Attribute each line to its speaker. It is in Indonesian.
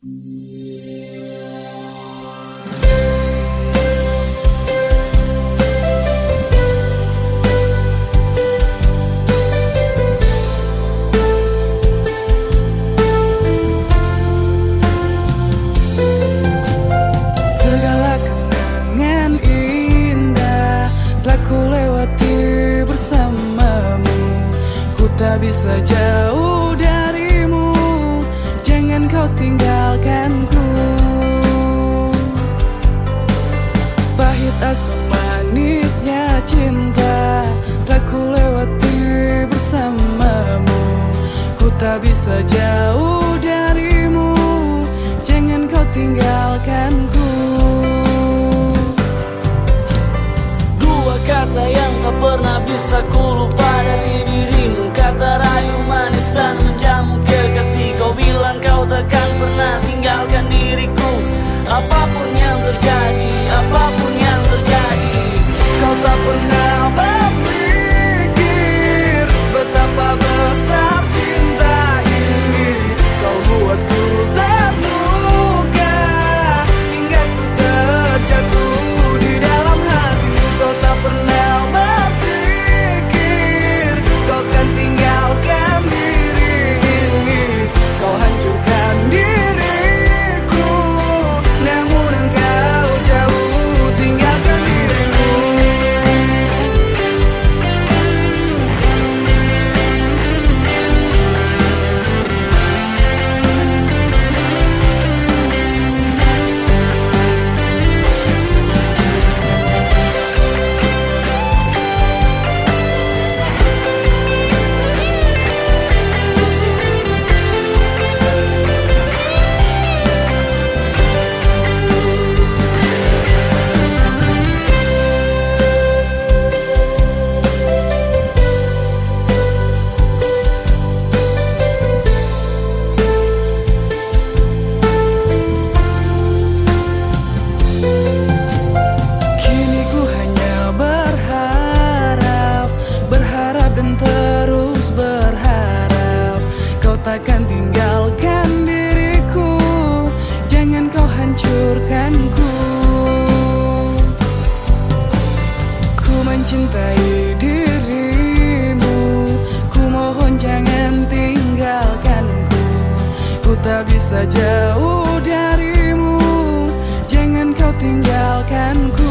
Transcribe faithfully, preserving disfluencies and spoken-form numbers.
Speaker 1: Tak bisa jauh darimu, jangan kau tinggalkanku. Pahit asam manisnya cinta telah ku lewati bersamamu. Ku tak bisa jauh darimu, jangan kau tinggalkanku.
Speaker 2: Dua kata yang tak pernah bisa ku lupa dari dirimu, kata rayu manis dan menjamu kekasih. Kau bilang kau takkan pernah tinggalkan diriku, apapun yang terjadi, apapun yang terjadi.
Speaker 1: Kau tak pernah berpikir betapa besar cinta ini. Kau buatku terluka hingga ku terjatuh di dalam hatimu. Kau tak pernah berpikir kau kan tinggalkan diri ini. Kau hancurkan diriku, namun engkau jauh tinggalkan diriku. Kini ku hanya berharap, berharap dan terus berharap kau takkan tinggalkan diriku, jangan kau hancurkanku. Ku mencintai dirimu, ku mohon jangan tinggalkanku. Ku tak bisa jauh darimu, jangan kau tinggalkanku.